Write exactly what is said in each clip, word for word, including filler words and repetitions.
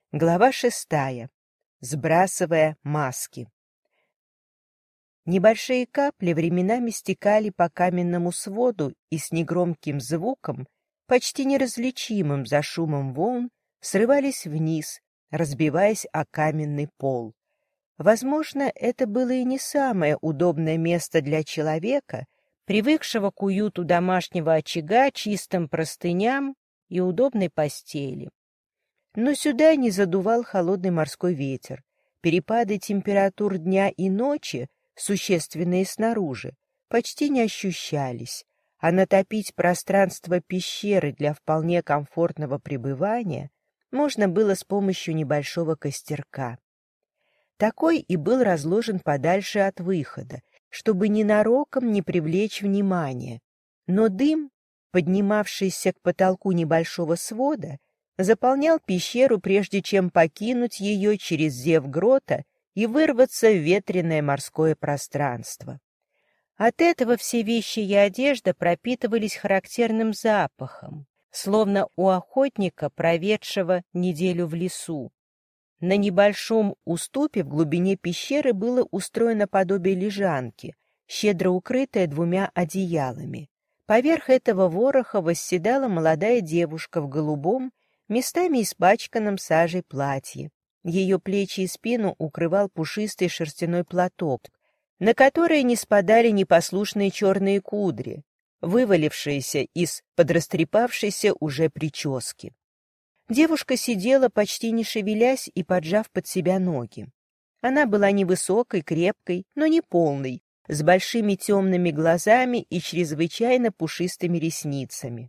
Глава шестая. Сбрасывая маски. Небольшие капли временами стекали по каменному своду и с негромким звуком, почти неразличимым за шумом волн, срывались вниз, разбиваясь о каменный пол. Возможно, это было и не самое удобное место для человека, привыкшего к уюту домашнего очага, чистым простыням и удобной постели. Но сюда не задувал холодный морской ветер. Перепады температур дня и ночи, существенные снаружи, почти не ощущались, а натопить пространство пещеры для вполне комфортного пребывания можно было с помощью небольшого костерка. Такой и был разложен подальше от выхода, чтобы ненароком не привлечь внимания. Но дым, поднимавшийся к потолку небольшого свода, заполнял пещеру, прежде чем покинуть ее через зев грота и вырваться в ветреное морское пространство. От этого все вещи и одежда пропитывались характерным запахом, словно у охотника, проведшего неделю в лесу. На небольшом уступе в глубине пещеры было устроено подобие лежанки, щедро укрытое двумя одеялами. Поверх этого вороха восседала молодая девушка в голубом, местами испачканном сажей платье. Ее плечи и спину укрывал пушистый шерстяной платок, на который не спадали непослушные черные кудри, вывалившиеся из подрастрепавшейся уже прически. Девушка сидела, почти не шевелясь и поджав под себя ноги. Она была невысокой, крепкой, но не полной, с большими темными глазами и чрезвычайно пушистыми ресницами.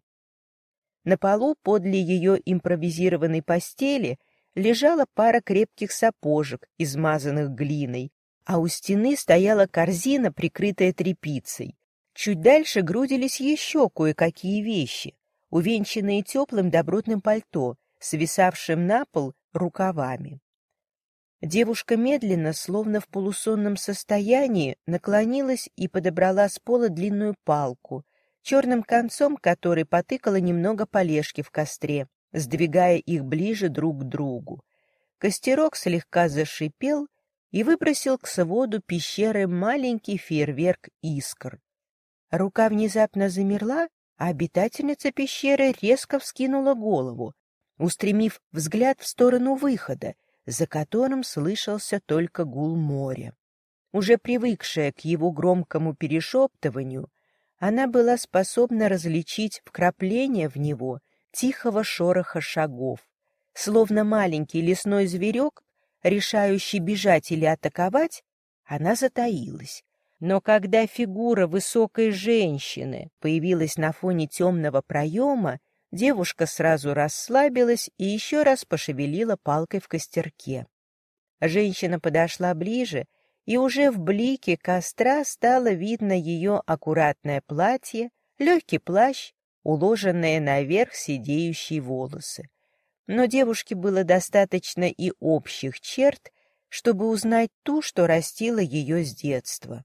На полу подле ее импровизированной постели лежала пара крепких сапожек, измазанных глиной, а у стены стояла корзина, прикрытая тряпицей. Чуть дальше грудились еще кое-какие вещи, увенчанные теплым добротным пальто, свисавшим на пол рукавами. Девушка медленно, словно в полусонном состоянии, наклонилась и подобрала с пола длинную палку, черным концом которой потыкала немного полежки в костре, сдвигая их ближе друг к другу. Костерок слегка зашипел и выбросил к своду пещеры маленький фейерверк искр. Рука внезапно замерла, а обитательница пещеры резко вскинула голову, устремив взгляд в сторону выхода, за которым слышался только гул моря. Уже привыкшая к его громкому перешептыванию, она была способна различить вкрапления в него тихого шороха шагов. Словно маленький лесной зверек, решающий бежать или атаковать, она затаилась. Но когда фигура высокой женщины появилась на фоне темного проема, девушка сразу расслабилась и еще раз пошевелила палкой в костерке. Женщина подошла ближе, и уже в блике костра стало видно ее аккуратное платье, легкий плащ, уложенные наверх сидеющие волосы. Но девушке было достаточно и общих черт, чтобы узнать ту, что растила ее с детства.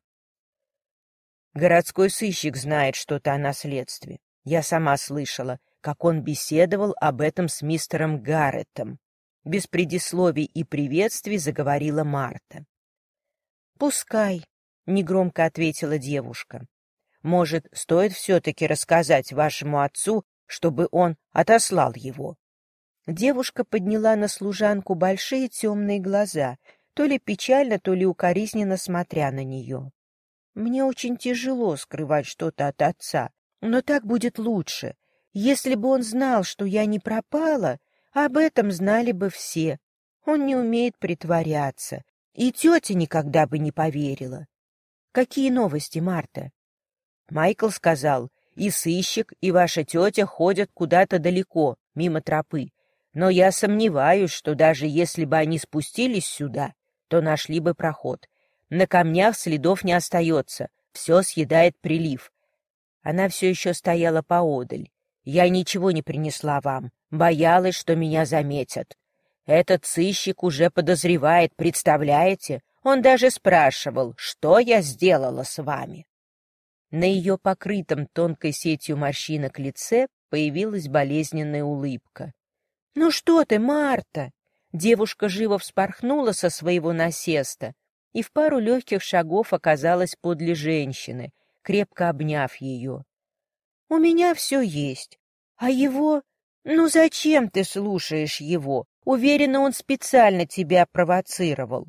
Городской сыщик знает что-то о наследстве. Я сама слышала, как он беседовал об этом с мистером Гарреттом. Без предисловий и приветствий заговорила Марта. «Пускай», — негромко ответила девушка. «Может, стоит все-таки рассказать вашему отцу, чтобы он отослал его?» Девушка подняла на служанку большие темные глаза, то ли печально, то ли укоризненно смотря на нее. «Мне очень тяжело скрывать что-то от отца, но так будет лучше. Если бы он знал, что я не пропала, об этом знали бы все. Он не умеет притворяться, и тетя никогда бы не поверила. Какие новости, Марта?» Майкл сказал, и сыщик, и ваша тетя ходят куда-то далеко, мимо тропы. Но я сомневаюсь, что даже если бы они спустились сюда, то нашли бы проход. На камнях следов не остается, все съедает прилив. Она все еще стояла поодаль. Я ничего не принесла вам, боялась, что меня заметят. Этот сыщик уже подозревает, представляете? Он даже спрашивал, что я сделала с вами. На ее покрытом тонкой сетью морщинок лице появилась болезненная улыбка. «Ну что ты, Марта?» Девушка живо вспорхнула со своего насеста и в пару легких шагов оказалась подле женщины, крепко обняв ее. «У меня все есть, а его... Ну зачем ты слушаешь его? Уверена, он специально тебя провоцировал».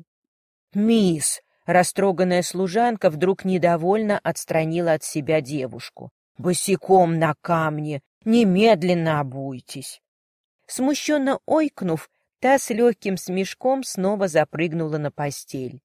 «Мисс!» — растроганная служанка вдруг недовольно отстранила от себя девушку. «Босиком на камне! Немедленно обуйтесь!» Смущенно ойкнув, та с легким смешком снова запрыгнула на постель.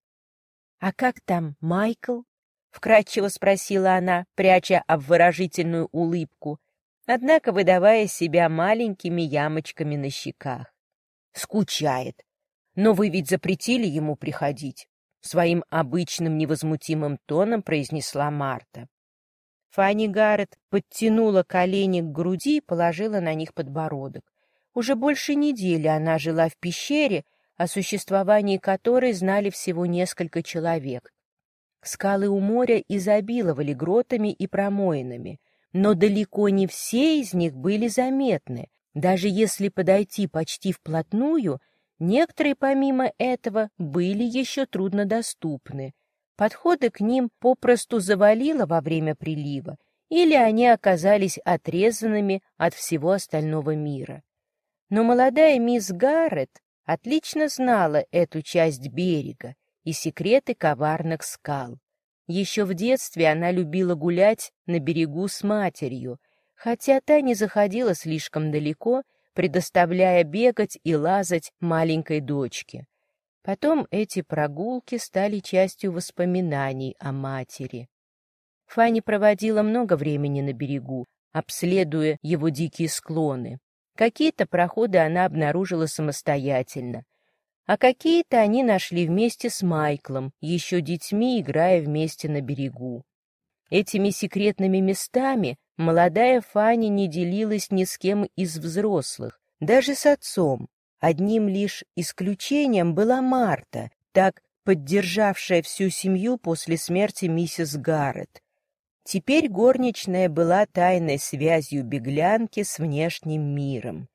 «А как там Майкл?» — вкратчиво спросила она, пряча обворожительную улыбку, однако выдавая себя маленькими ямочками на щеках. «Скучает. Но вы ведь запретили ему приходить», — своим обычным невозмутимым тоном произнесла Марта. Фанни Гаррет подтянула колени к груди и положила на них подбородок. Уже больше недели она жила в пещере, о существовании которой знали всего несколько человек. Скалы у моря изобиловали гротами и промоинами, но далеко не все из них были заметны. Даже если подойти почти вплотную, некоторые, помимо этого, были еще труднодоступны. Подходы к ним попросту завалило во время прилива, или они оказались отрезанными от всего остального мира. Но молодая мисс Гаррет отлично знала эту часть берега и секреты коварных скал. Еще в детстве она любила гулять на берегу с матерью, хотя та не заходила слишком далеко, предоставляя бегать и лазать маленькой дочке. Потом эти прогулки стали частью воспоминаний о матери. Фанни проводила много времени на берегу, обследуя его дикие склоны. Какие-то проходы она обнаружила самостоятельно, а какие-то они нашли вместе с Майклом, еще детьми, играя вместе на берегу. Этими секретными местами молодая Фанни не делилась ни с кем из взрослых, даже с отцом. Одним лишь исключением была Марта, так поддержавшая всю семью после смерти миссис Гаррет. Теперь горничная была тайной связью беглянки с внешним миром.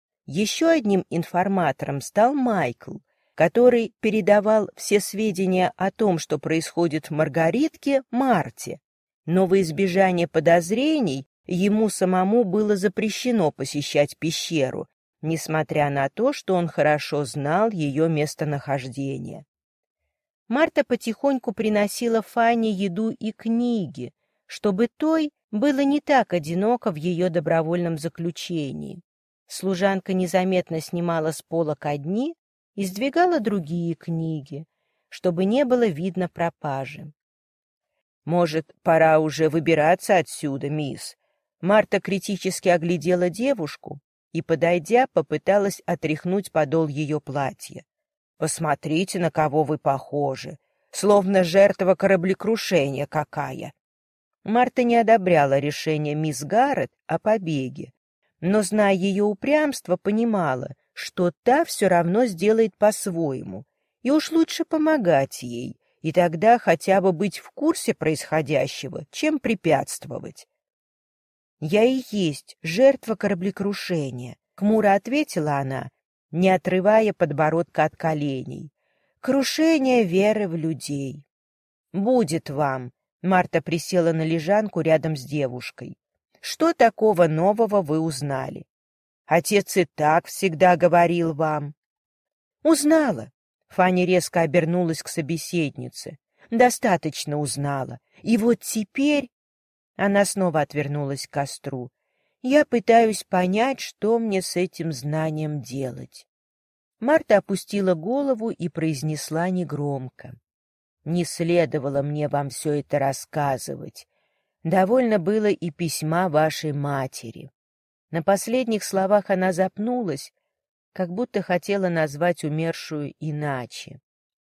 Еще одним информатором стал Майкл, который передавал все сведения о том, что происходит в Маргаритке, Марте. Но во избежание подозрений ему самому было запрещено посещать пещеру, несмотря на то, что он хорошо знал ее местонахождение. Марта потихоньку приносила Фанни еду и книги, чтобы той было не так одиноко в ее добровольном заключении. Служанка незаметно снимала с полок одни и сдвигала другие книги, чтобы не было видно пропажи. «Может, пора уже выбираться отсюда, мисс?» Марта критически оглядела девушку и, подойдя, попыталась отряхнуть подол ее платья. «Посмотрите, на кого вы похожи, словно жертва кораблекрушения какая!» Марта не одобряла решение мисс Гаррет о побеге, но, зная ее упрямство, понимала, что та все равно сделает по-своему, и уж лучше помогать ей, и тогда хотя бы быть в курсе происходящего, чем препятствовать. «Я и есть жертва кораблекрушения», — хмуро ответила она, не отрывая подбородка от коленей. «Крушение веры в людей». «Будет вам», — Марта присела на лежанку рядом с девушкой. «Что такого нового вы узнали? Отец и так всегда говорил вам». «Узнала», — Фанни резко обернулась к собеседнице. «Достаточно узнала. И вот теперь...» Она снова отвернулась к костру. «Я пытаюсь понять, что мне с этим знанием делать». Марта опустила голову и произнесла негромко. «Не следовало мне вам все это рассказывать. Довольно было и письма вашей матери». На последних словах она запнулась, как будто хотела назвать умершую иначе.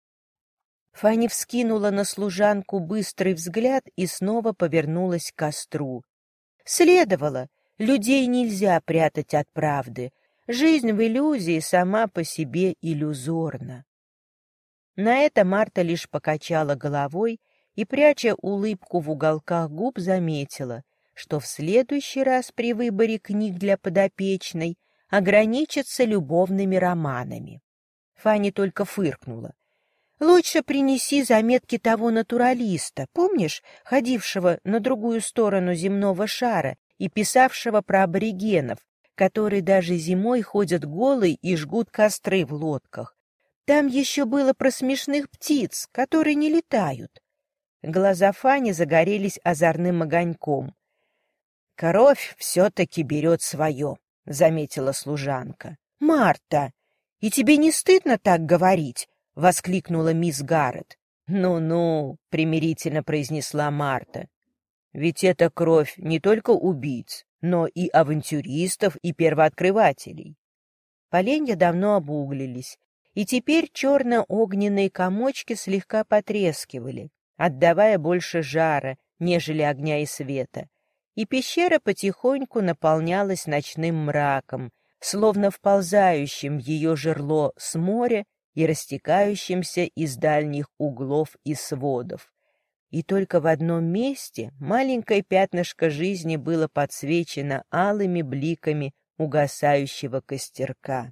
Фанни вскинула на служанку быстрый взгляд и снова повернулась к костру. «Следовало. Людей нельзя прятать от правды. Жизнь в иллюзии сама по себе иллюзорна». На это Марта лишь покачала головой и, пряча улыбку в уголках губ, заметила, что в следующий раз при выборе книг для подопечной ограничится любовными романами. Фанни только фыркнула. «Лучше принеси заметки того натуралиста, помнишь, ходившего на другую сторону земного шара и писавшего про аборигенов, которые даже зимой ходят голые и жгут костры в лодках. Там еще было про смешных птиц, которые не летают». Глаза Фани загорелись озорным огоньком. «Кровь все-таки берет свое», — заметила служанка. «Марта, и тебе не стыдно так говорить?» — воскликнула мисс Гаррет. «Ну-ну», — примирительно произнесла Марта. «Ведь это кровь не только убийц, но и авантюристов и первооткрывателей». Поленья давно обуглились, и теперь черно-огненные комочки слегка потрескивали, отдавая больше жара, нежели огня и света, и пещера потихоньку наполнялась ночным мраком, словно вползающим в ее жерло с моря и растекающимся из дальних углов и сводов. И только в одном месте маленькое пятнышко жизни было подсвечено алыми бликами угасающего костерка.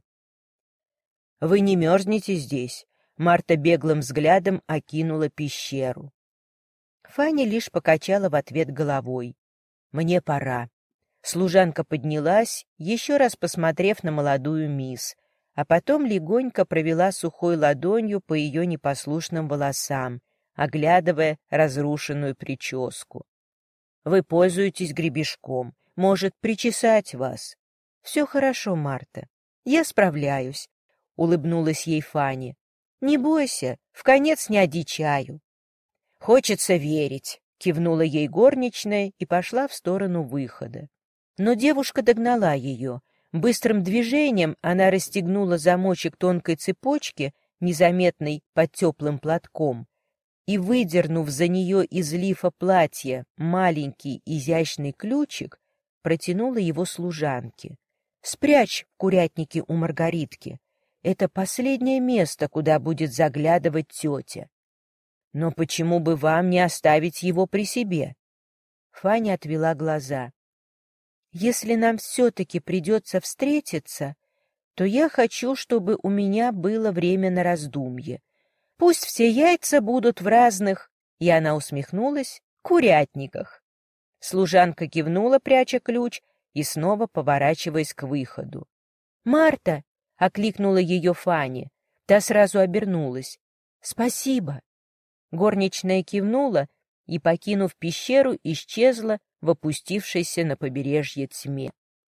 «Вы не мерзнете здесь?» — Марта беглым взглядом окинула пещеру. Фанни лишь покачала в ответ головой. «Мне пора». Служанка поднялась, еще раз посмотрев на молодую мисс, а потом легонько провела сухой ладонью по ее непослушным волосам, оглядывая разрушенную прическу. «Вы пользуетесь гребешком. Может, причесать вас?» «Все хорошо, Марта. Я справляюсь», — улыбнулась ей Фанни. «Не бойся, вконец не одичаю». «Хочется верить», — кивнула ей горничная и пошла в сторону выхода. Но девушка догнала ее. Быстрым движением она расстегнула замочек тонкой цепочки, незаметной под теплым платком, и, выдернув за нее из лифа платья маленький изящный ключик, протянула его служанке. «Спрячь в курятнике у Маргаритки. Это последнее место, куда будет заглядывать тетя». «Но почему бы вам не оставить его при себе?» Фаня отвела глаза. «Если нам все-таки придется встретиться, то я хочу, чтобы у меня было время на раздумье. Пусть все яйца будут в разных...» И она усмехнулась, «курятниках». Служанка кивнула, пряча ключ, и снова поворачиваясь к выходу. «Марта!» — окликнула ее Фанни. Та сразу обернулась. «Спасибо!» Горничная кивнула и, покинув пещеру, исчезла в опустившейся на побережье тьме.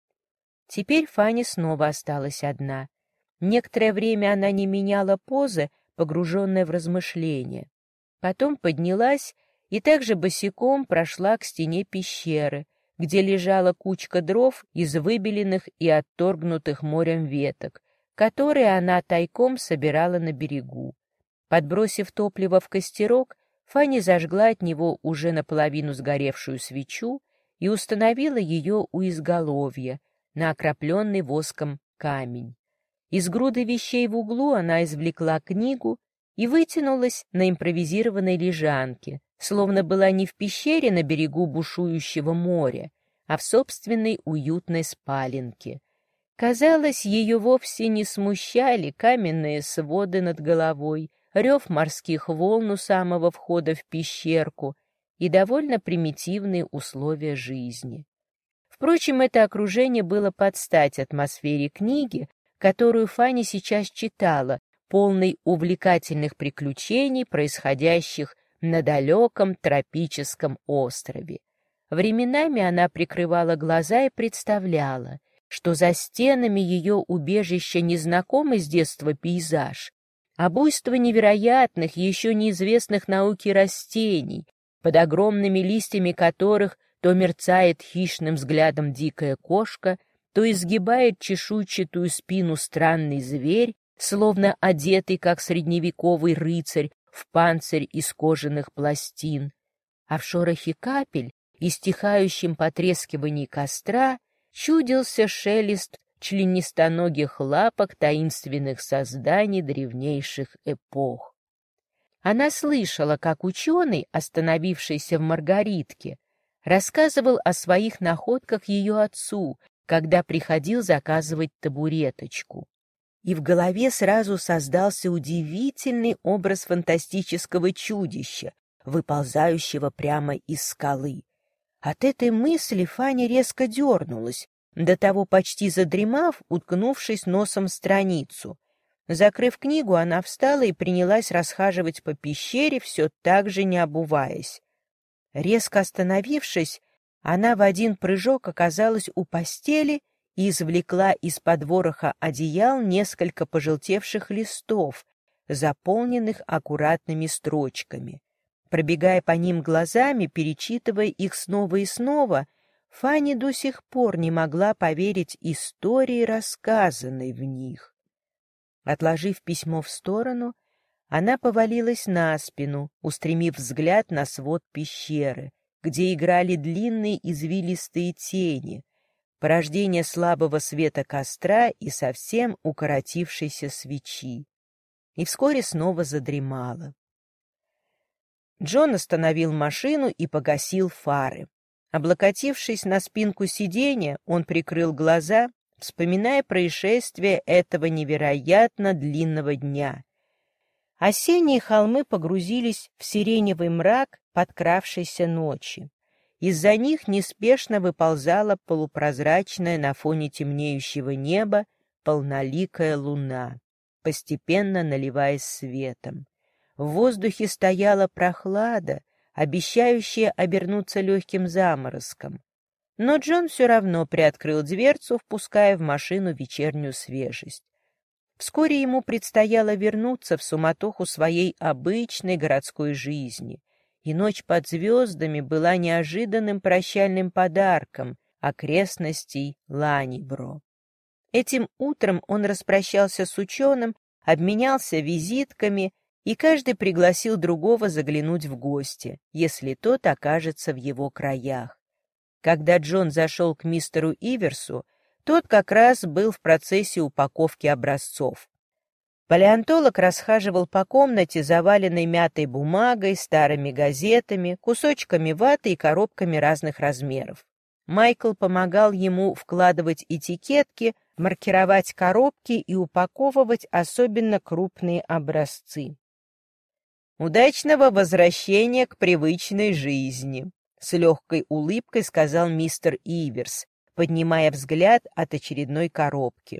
Теперь Фанни снова осталась одна. Некоторое время она не меняла позы, погруженная в размышления. Потом поднялась и также босиком прошла к стене пещеры, где лежала кучка дров из выбеленных и отторгнутых морем веток, которые она тайком собирала на берегу. Подбросив топливо в костерок, Фанни зажгла от него уже наполовину сгоревшую свечу и установила ее у изголовья, на окропленный воском камень. Из груды вещей в углу она извлекла книгу и вытянулась на импровизированной лежанке, словно была не в пещере на берегу бушующего моря, а в собственной уютной спаленке. Казалось, ее вовсе не смущали каменные своды над головой, рев морских волн у самого входа в пещерку и довольно примитивные условия жизни. Впрочем, это окружение было под стать атмосфере книги, которую Фанни сейчас читала, полной увлекательных приключений, происходящих на далеком тропическом острове. Временами она прикрывала глаза и представляла, что за стенами ее убежища незнакомый с детства пейзаж, а буйство невероятных, еще неизвестных науке растений, под огромными листьями которых то мерцает хищным взглядом дикая кошка, то изгибает чешуйчатую спину странный зверь, словно одетый, как средневековый рыцарь, в панцирь из кожаных пластин. А в шорохе капель и стихающем потрескивании костра чудился шелест членистоногих лапок таинственных созданий древнейших эпох. Она слышала, как ученый, остановившийся в Маргаритке, рассказывал о своих находках ее отцу, когда приходил заказывать табуреточку. и в голове сразу создался удивительный образ фантастического чудища, выползающего прямо из скалы. От этой мысли Фаня резко дернулась, до того почти задремав, уткнувшись носом в страницу. Закрыв книгу, она встала и принялась расхаживать по пещере, все так же не обуваясь. Резко остановившись, она в один прыжок оказалась у постели и извлекла из-под вороха одеял несколько пожелтевших листов, заполненных аккуратными строчками. Пробегая по ним глазами, перечитывая их снова и снова, Фаня до сих пор не могла поверить истории, рассказанной в них. Отложив письмо в сторону, она повалилась на спину, устремив взгляд на свод пещеры, где играли длинные извилистые тени, порождение слабого света костра и совсем укоротившейся свечи. И вскоре снова задремала. Джон остановил машину и погасил фары. Облокотившись на спинку сиденья, он прикрыл глаза, вспоминая происшествие этого невероятно длинного дня. Осенние холмы погрузились в сиреневый мрак подкравшейся ночи. Из-за них неспешно выползала полупрозрачная на фоне темнеющего неба полноликая луна, постепенно наливаясь светом. В воздухе стояла прохлада, обещающая обернуться легким заморозком. Но Джон все равно приоткрыл дверцу, впуская в машину вечернюю свежесть. Вскоре ему предстояло вернуться в суматоху своей обычной городской жизни, и ночь под звездами была неожиданным прощальным подарком окрестностей Ланнибро. Этим утром он распрощался с ученым, обменялся визитками, и каждый пригласил другого заглянуть в гости, если тот окажется в его краях. Когда Джон зашел к мистеру Иверсу, тот как раз был в процессе упаковки образцов. Палеонтолог расхаживал по комнате, заваленной мятой бумагой, старыми газетами, кусочками ваты и коробками разных размеров. Майкл помогал ему вкладывать этикетки, маркировать коробки и упаковывать особенно крупные образцы. «Удачного возвращения к привычной жизни», — с легкой улыбкой сказал мистер Иверс, поднимая взгляд от очередной коробки.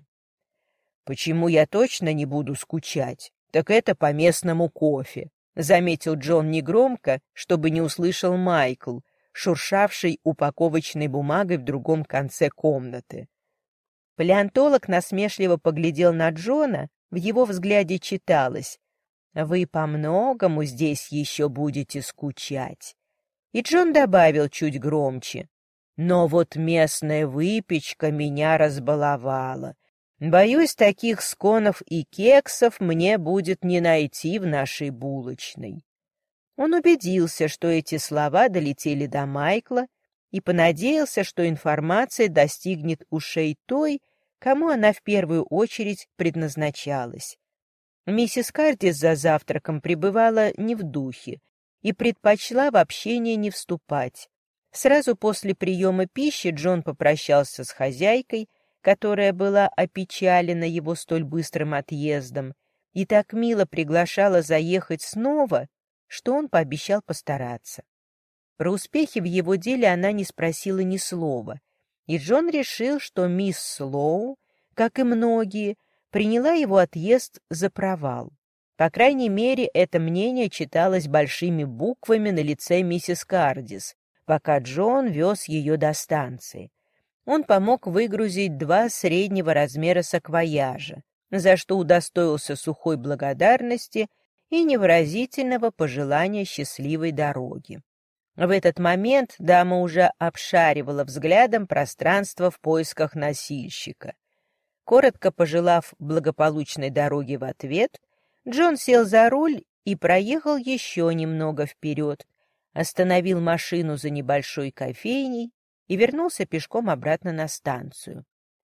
«Почему я точно не буду скучать? Так это по местному кофе», — заметил Джон негромко, чтобы не услышал Майкл, шуршавший упаковочной бумагой в другом конце комнаты. Палеонтолог насмешливо поглядел на Джона, в его взгляде читалось: «Вы по многому здесь еще будете скучать». И Джон добавил чуть громче: «Но вот местная выпечка меня разбаловала. Боюсь, таких сконов и кексов мне будет не найти в нашей булочной». Он убедился, что эти слова долетели до Майкла, и понадеялся, что информация достигнет ушей той, кому она в первую очередь предназначалась. Миссис Кардис за завтраком пребывала не в духе и предпочла в общение не вступать. Сразу после приема пищи Джон попрощался с хозяйкой, которая была опечалена его столь быстрым отъездом, и так мило приглашала заехать снова, что он пообещал постараться. Про успехи в его деле она не спросила ни слова, и Джон решил, что мисс Слоу, как и многие, приняла его отъезд за провал. По крайней мере, это мнение читалось большими буквами на лице миссис Кардис, пока Джон вез ее до станции. Он помог выгрузить два среднего размера саквояжа, за что удостоился сухой благодарности и невыразительного пожелания счастливой дороги. В этот момент дама уже обшаривала взглядом пространство в поисках носильщика. Коротко пожелав благополучной дороги в ответ, Джон сел за руль и проехал еще немного вперед, остановил машину за небольшой кофейней и вернулся пешком обратно на станцию.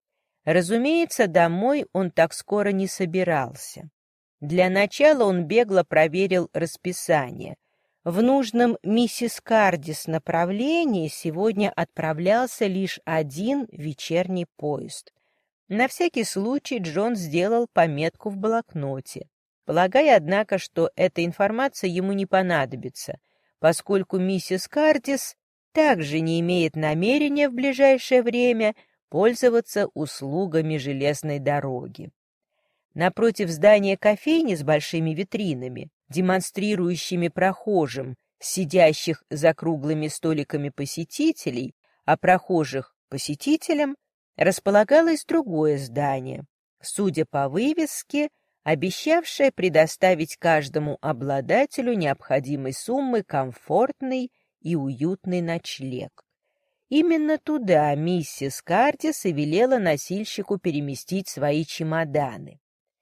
Разумеется, домой он так скоро не собирался. Для начала он бегло проверил расписание. В нужном миссис Кардис направлении сегодня отправлялся лишь один вечерний поезд. На всякий случай Джон сделал пометку в блокноте, полагая, однако, что эта информация ему не понадобится, поскольку миссис Кардис также не имеет намерения в ближайшее время пользоваться услугами железной дороги. Напротив здания кофейни с большими витринами, демонстрирующими прохожим, сидящих за круглыми столиками посетителей, а прохожих посетителям, располагалось другое здание, судя по вывеске, обещавшее предоставить каждому обладателю необходимой суммы комфортный и уютный ночлег. Именно туда миссис Кардис и велела носильщику переместить свои чемоданы.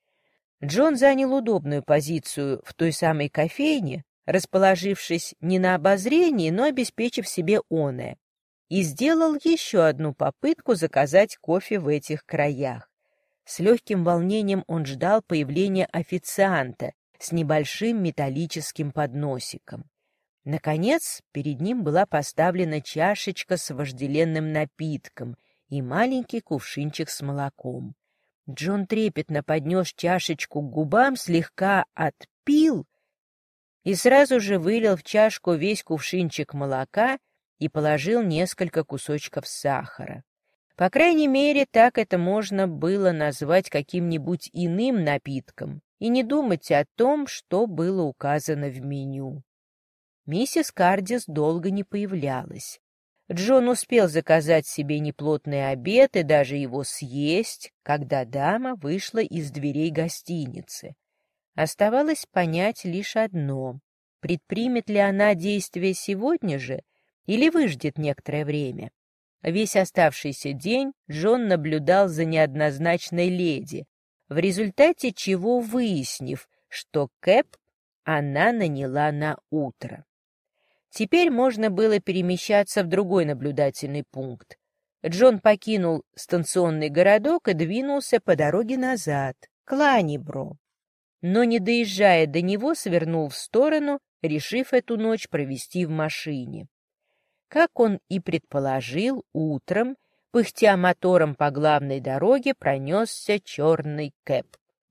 Джон занял удобную позицию в той самой кофейне, расположившись не на обозрении, но обеспечив себе оное, и сделал еще одну попытку заказать кофе в этих краях. С легким волнением он ждал появления официанта с небольшим металлическим подносиком. Наконец, перед ним была поставлена чашечка с вожделенным напитком и маленький кувшинчик с молоком. Джон трепетно поднес чашечку к губам, слегка отпил и сразу же вылил в чашку весь кувшинчик молока и положил несколько кусочков сахара. По крайней мере, так это можно было назвать каким-нибудь иным напитком и не думать о том, что было указано в меню. Миссис Кардис долго не появлялась. Джон успел заказать себе неплотный обед и даже его съесть, когда дама вышла из дверей гостиницы. Оставалось понять лишь одно: предпримет ли она действие сегодня же или выждет некоторое время. Весь оставшийся день Джон наблюдал за неоднозначной леди, в результате чего выяснив, что кэб она наняла на утро. Теперь можно было перемещаться в другой наблюдательный пункт. Джон покинул станционный городок и двинулся по дороге назад, к Ланнибро. Но, не доезжая до него, свернул в сторону, решив эту ночь провести в машине. Как он и предположил, утром, пыхтя мотором по главной дороге, пронесся черный кэб.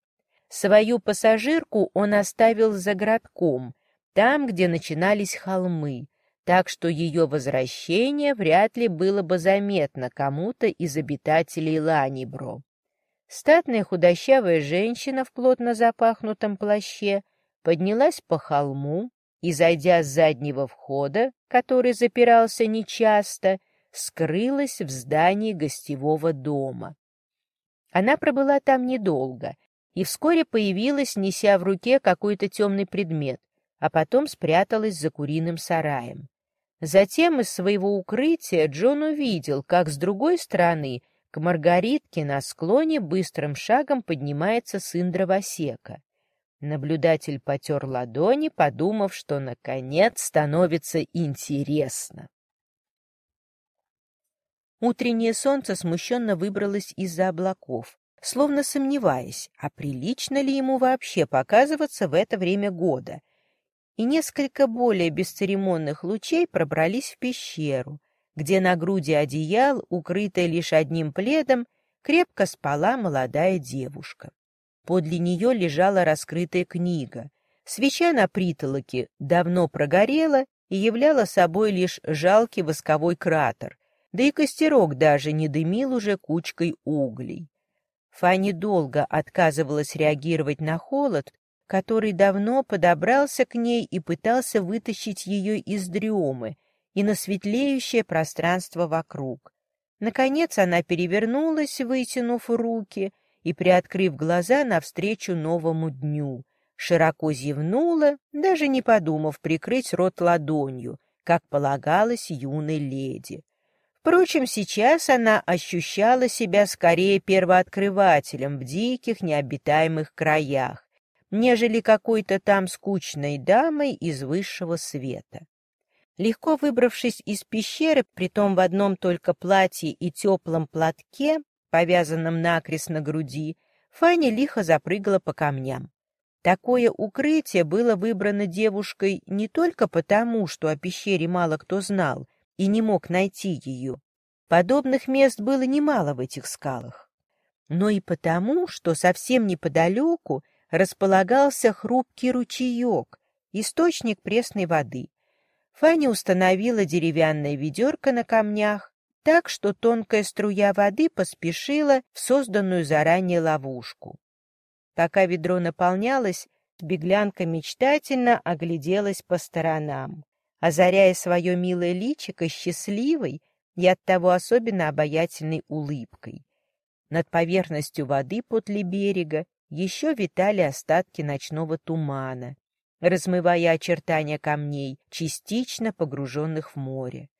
Свою пассажирку он оставил за городком, там, где начинались холмы, так что ее возвращение вряд ли было бы заметно кому-то из обитателей Ланнибро. Статная худощавая женщина в плотно запахнутом плаще поднялась по холму и, зайдя с заднего входа, который запирался нечасто, скрылась в здании гостевого дома. Она пробыла там недолго и вскоре появилась, неся в руке какой-то темный предмет, а потом спряталась за куриным сараем. Затем из своего укрытия Джон увидел, как с другой стороны к Маргаритке на склоне быстрым шагом поднимается сын дровосека. Наблюдатель потер ладони, подумав, что, наконец, становится интересно. Утреннее солнце смущенно выбралось из-за облаков, словно сомневаясь, а прилично ли ему вообще показываться в это время года, и несколько более бесцеремонных лучей пробрались в пещеру, где на груди одеял, укрытая лишь одним пледом, крепко спала молодая девушка. Подле нее лежала раскрытая книга. Свеча на притолоке давно прогорела и являла собой лишь жалкий восковой кратер, да и костерок даже не дымил уже кучкой углей. Фанни долго отказывалась реагировать на холод, который давно подобрался к ней и пытался вытащить ее из дремы и на светлеющее пространство вокруг. Наконец она перевернулась, вытянув руки, и, приоткрыв глаза навстречу новому дню, широко зевнула, даже не подумав прикрыть рот ладонью, как полагалось юной леди. Впрочем, сейчас она ощущала себя скорее первооткрывателем в диких необитаемых краях, нежели какой-то там скучной дамой из высшего света. Легко выбравшись из пещеры, притом в одном только платье и теплом платке, повязанном накрест на груди, Фанни лихо запрыгала по камням. Такое укрытие было выбрано девушкой не только потому, что о пещере мало кто знал и не мог найти ее. Подобных мест было немало в этих скалах. но и потому, что совсем неподалеку располагался хрупкий ручеек, источник пресной воды. Фаня установила деревянное ведерко на камнях, так что тонкая струя воды поспешила в созданную заранее ловушку. Пока ведро наполнялось, беглянка мечтательно огляделась по сторонам, озаряя свое милое личико счастливой и оттого особенно обаятельной улыбкой. Над поверхностью воды подле берега еще витали остатки ночного тумана, размывая очертания камней, частично погруженных в море.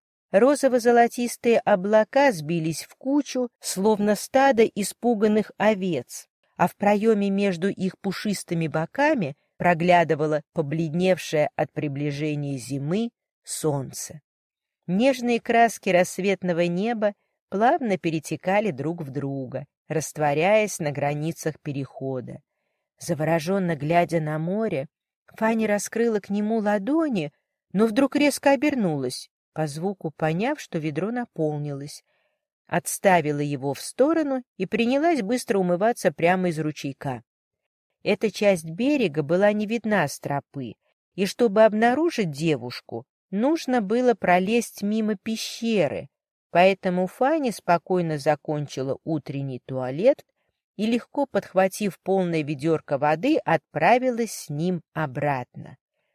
Розово-золотистые облака сбились в кучу, словно стадо испуганных овец, а в проеме между их пушистыми боками проглядывало побледневшее от приближения зимы солнце. Нежные краски рассветного неба плавно перетекали друг в друга, растворяясь на границах перехода. Завороженно глядя на море, Фаня раскрыла к нему ладони, но вдруг резко обернулась, по звуку поняв, что ведро наполнилось, отставила его в сторону и принялась быстро умываться прямо из ручейка. Эта часть берега была не видна с тропы, и чтобы обнаружить девушку, нужно было пролезть мимо пещеры, поэтому Фаня спокойно закончила утренний туалет и, легко подхватив полное ведерко воды, отправилась с ним обратно.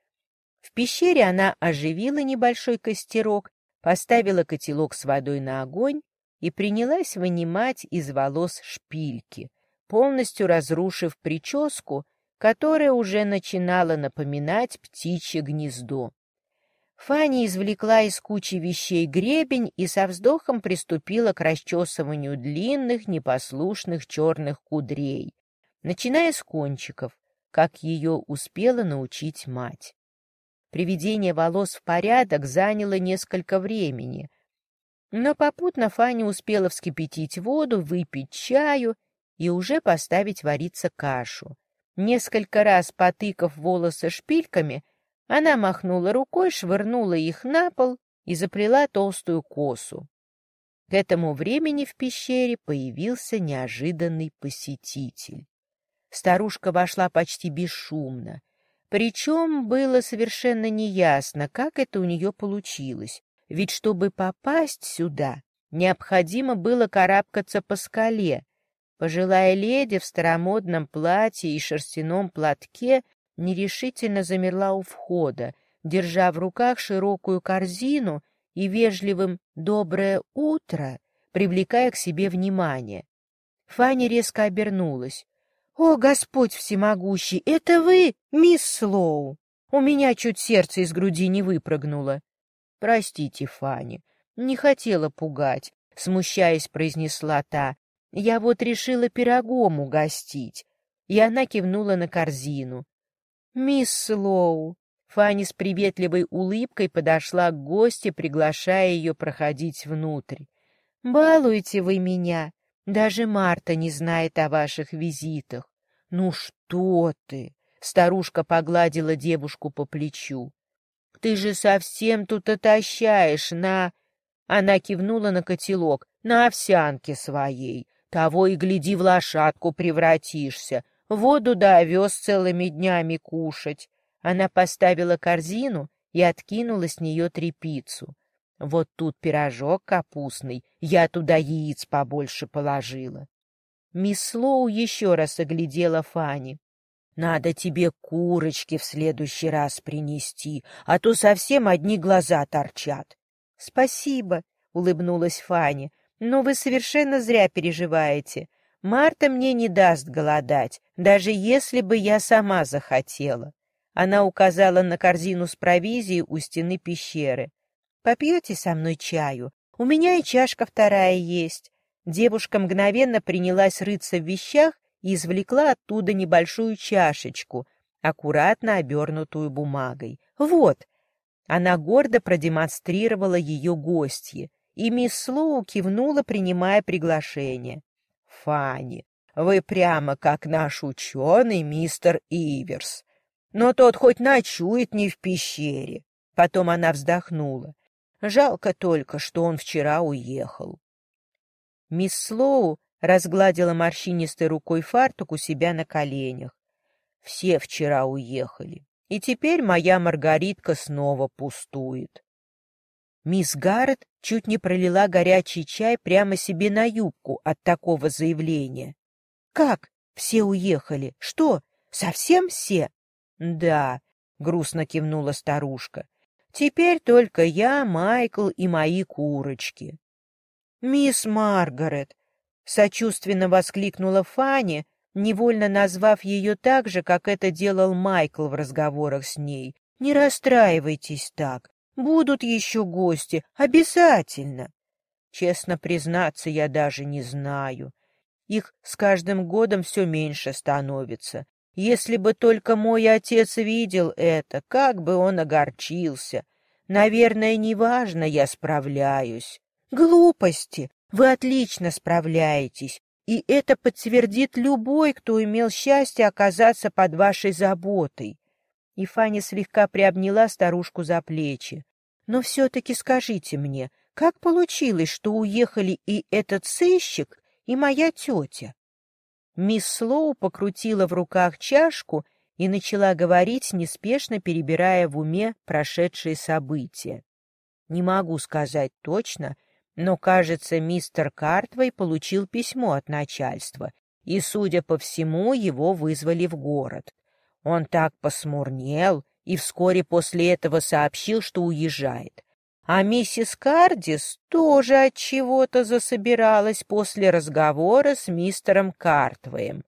В пещере она оживила небольшой костерок, поставила котелок с водой на огонь и принялась вынимать из волос шпильки, полностью разрушив прическу, которая уже начинала напоминать птичье гнездо. Фаня извлекла из кучи вещей гребень и со вздохом приступила к расчесыванию длинных, непослушных черных кудрей, начиная с кончиков, как ее успела научить мать. Приведение волос в порядок заняло несколько времени, но попутно Фаня успела вскипятить воду, выпить чаю и уже поставить вариться кашу. Несколько раз потыкав волосы шпильками, она махнула рукой, швырнула их на пол и заплела толстую косу. К этому времени в пещере появился неожиданный посетитель. Старушка вошла почти бесшумно, причем было совершенно неясно, как это у нее получилось, ведь чтобы попасть сюда, необходимо было карабкаться по скале. Пожилая леди в старомодном платье и шерстяном платке нерешительно замерла у входа, держа в руках широкую корзину и вежливым «доброе утро», привлекая к себе внимание. Фаня резко обернулась. «О, Господь всемогущий, это вы, мисс Слоу!» У меня чуть сердце из груди не выпрыгнуло. «Простите, Фаня, не хотела пугать», — смущаясь, произнесла та. «Я вот решила пирогом угостить». И она кивнула на корзину. «Мисс Слоу!» Фанни с приветливой улыбкой подошла к гости, приглашая ее проходить внутрь. «Балуете вы меня. Даже Марта не знает о ваших визитах». «Ну что ты!» — старушка погладила девушку по плечу. «Ты же совсем тут отощаешь на...» Она кивнула на котелок. «На овсянке своей. Того и гляди, в лошадку превратишься. Воду да овес целыми днями кушать». Она поставила корзину и откинула с нее тряпицу. «Вот тут пирожок капустный, я туда яиц побольше положила». Мисс Слоу еще раз оглядела Фанни. «Надо тебе курочки в следующий раз принести, а то совсем одни глаза торчат». «Спасибо», — улыбнулась Фанни, — «но вы совершенно зря переживаете. Марта мне не даст голодать, даже если бы я сама захотела». Она указала на корзину с провизией у стены пещеры. «Попьете со мной чаю? У меня и чашка вторая есть». Девушка мгновенно принялась рыться в вещах и извлекла оттуда небольшую чашечку, аккуратно обернутую бумагой. «Вот!» Она гордо продемонстрировала ее гостье, и мисс Слоу кивнула, принимая приглашение. «Фанни, вы прямо как наш ученый мистер Иверс. Но тот хоть ночует не в пещере». Потом она вздохнула. «Жалко только, что он вчера уехал». Мисс Слоу разгладила морщинистой рукой фартук у себя на коленях. Все вчера уехали, и теперь моя Маргаритка снова пустует. Мисс Гаррет чуть не пролила горячий чай прямо себе на юбку от такого заявления. «Как? Все уехали? Что, совсем все?» «Да», — грустно кивнула старушка. «Теперь только я, Майкл и мои курочки». «Мисс Маргарет!» — сочувственно воскликнула Фанни, невольно назвав ее так же, как это делал Майкл в разговорах с ней. «Не расстраивайтесь так. Будут еще гости, обязательно. Честно признаться, я даже не знаю. Их с каждым годом все меньше становится. Если бы только мой отец видел это, как бы он огорчился. Наверное, неважно, я справляюсь». «Глупости! Вы отлично справляетесь, и это подтвердит любой, кто имел счастье оказаться под вашей заботой». И Фанни слегка приобняла старушку за плечи. «Но все-таки скажите мне, как получилось, что уехали и этот сыщик, и моя тетя?» Мисс Слоу покрутила в руках чашку и начала говорить, неспешно перебирая в уме прошедшие события. «Не могу сказать точно, но, кажется, мистер Картвей получил письмо от начальства, и, судя по всему, его вызвали в город. Он так посмурнел и вскоре после этого сообщил, что уезжает. А миссис Кардис тоже от чего-то засобиралась после разговора с мистером Картвеем».